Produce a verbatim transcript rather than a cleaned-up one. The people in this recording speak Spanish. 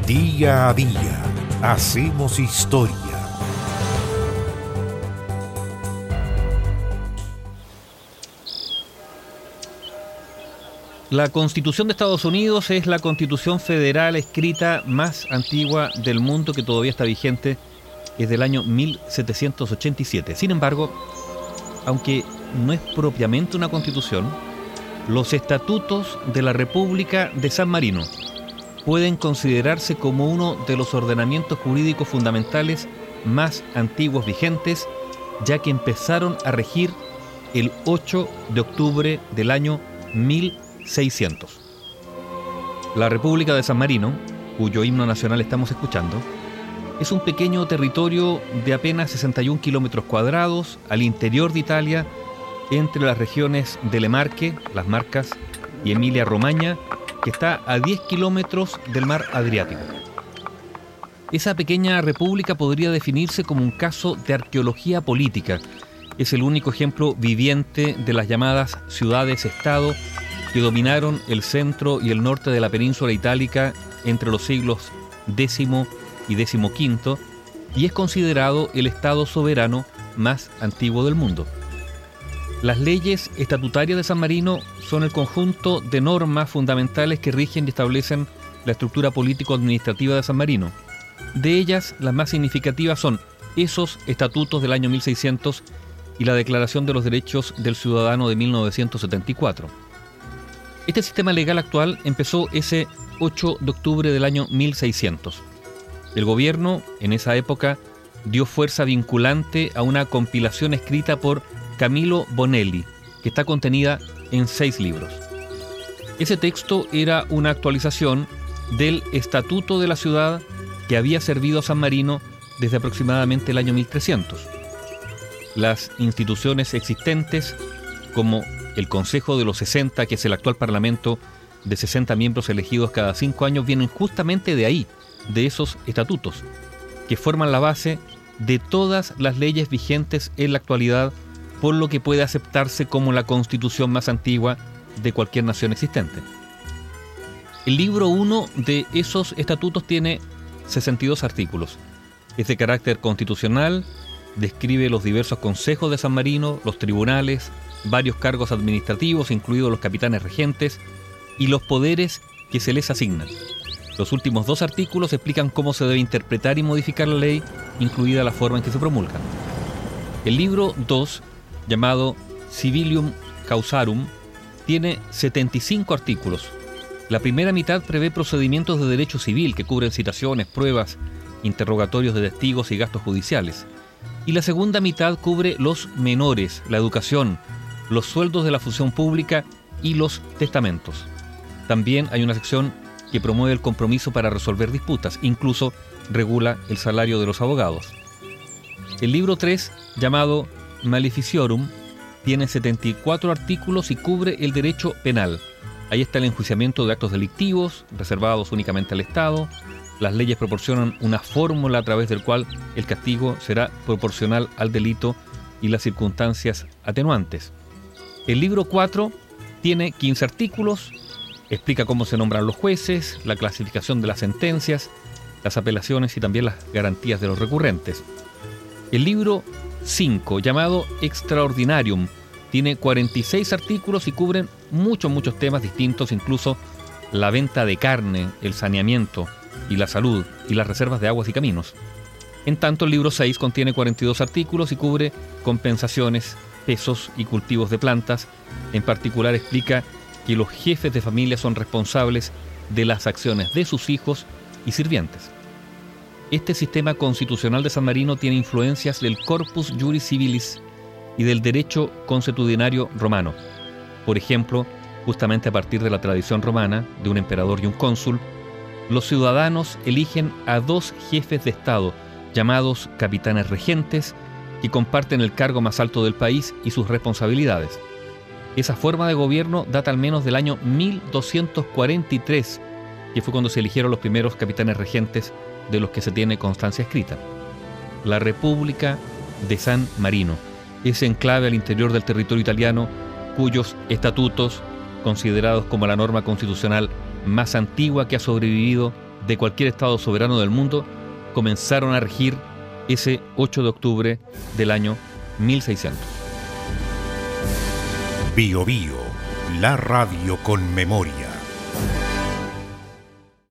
Día a día hacemos historia. La Constitución de Estados Unidos es la constitución federal escrita más antigua del mundo que todavía está vigente, es del año mil setecientos ochenta y siete. Sin embargo, aunque no es propiamente una constitución, los estatutos de la República de San Marino pueden considerarse como uno de los ordenamientos jurídicos fundamentales más antiguos vigentes, ya que empezaron a regir el ocho de octubre del año mil seiscientos. La República de San Marino, cuyo himno nacional estamos escuchando, es un pequeño territorio de apenas sesenta y un kilómetros cuadrados al interior de Italia, entre las regiones de Le Marche, las Marcas, y Emilia-Romagna, que está a diez kilómetros del mar Adriático. Esa pequeña república podría definirse como un caso de arqueología política. Es el único ejemplo viviente de las llamadas ciudades-estado que dominaron el centro y el norte de la península itálica entre los siglos décimo y decimoquinto, y es considerado el estado soberano más antiguo del mundo. Las leyes estatutarias de San Marino son el conjunto de normas fundamentales que rigen y establecen la estructura político-administrativa de San Marino. De ellas, las más significativas son esos estatutos del año mil seiscientos y la Declaración de los Derechos del Ciudadano de mil novecientos setenta y cuatro. Este sistema legal actual empezó ese ocho de octubre del año mil seiscientos. El gobierno, en esa época, dio fuerza vinculante a una compilación escrita por Camillo Bonelli, que está contenida en seis libros. Ese texto era una actualización del Estatuto de la Ciudad que había servido a San Marino desde aproximadamente el año mil trescientos. Las instituciones existentes, como el Consejo de los sesenta, que es el actual Parlamento de sesenta miembros elegidos cada cinco años, vienen justamente de ahí, de esos estatutos, que forman la base de todas las leyes vigentes en la actualidad, por lo que puede aceptarse como la constitución más antigua de cualquier nación existente. El libro uno de esos estatutos tiene sesenta y dos artículos. Es de carácter constitucional, describe los diversos consejos de San Marino, los tribunales, varios cargos administrativos, incluidos los capitanes regentes, y los poderes que se les asignan. Los últimos dos artículos explican cómo se debe interpretar y modificar la ley, incluida la forma en que se promulgan. El libro dos, llamado Civilium Causarum, tiene setenta y cinco artículos. La primera mitad prevé procedimientos de derecho civil que cubren citaciones, pruebas, interrogatorios de testigos y gastos judiciales. Y la segunda mitad cubre los menores, la educación, los sueldos de la función pública y los testamentos. También hay una sección que promueve el compromiso para resolver disputas, incluso regula el salario de los abogados. El libro tres, llamado Maleficiorum, tiene setenta y cuatro artículos y cubre el derecho penal. Ahí está el enjuiciamiento de actos delictivos, reservados únicamente al Estado. Las leyes proporcionan una fórmula a través del cual el castigo será proporcional al delito y las circunstancias atenuantes. El libro cuatro tiene quince artículos, explica cómo se nombran los jueces, la clasificación de las sentencias, las apelaciones y también las garantías de los recurrentes. El libro cinco, llamado Extraordinarium, tiene cuarenta y seis artículos y cubren muchos, muchos temas distintos, incluso la venta de carne, el saneamiento y la salud y las reservas de aguas y caminos. En tanto, el libro seis contiene cuarenta y dos artículos y cubre compensaciones, pesos y cultivos de plantas. En particular explica que los jefes de familia son responsables de las acciones de sus hijos y sirvientes. Este sistema constitucional de San Marino tiene influencias del Corpus Juris Civilis y del derecho consuetudinario romano. Por ejemplo, justamente a partir de la tradición romana, de un emperador y un cónsul, los ciudadanos eligen a dos jefes de Estado, llamados capitanes regentes, que comparten el cargo más alto del país y sus responsabilidades. Esa forma de gobierno data al menos del año mil doscientos cuarenta y tres, que fue cuando se eligieron los primeros capitanes regentes de los que se tiene constancia escrita. La República de San Marino es enclave al interior del territorio italiano, cuyos estatutos, considerados como la norma constitucional más antigua que ha sobrevivido, de cualquier estado soberano del mundo comenzaron a regir ese ocho de octubre del año mil seiscientos. Bio Bio, la radio con memoria.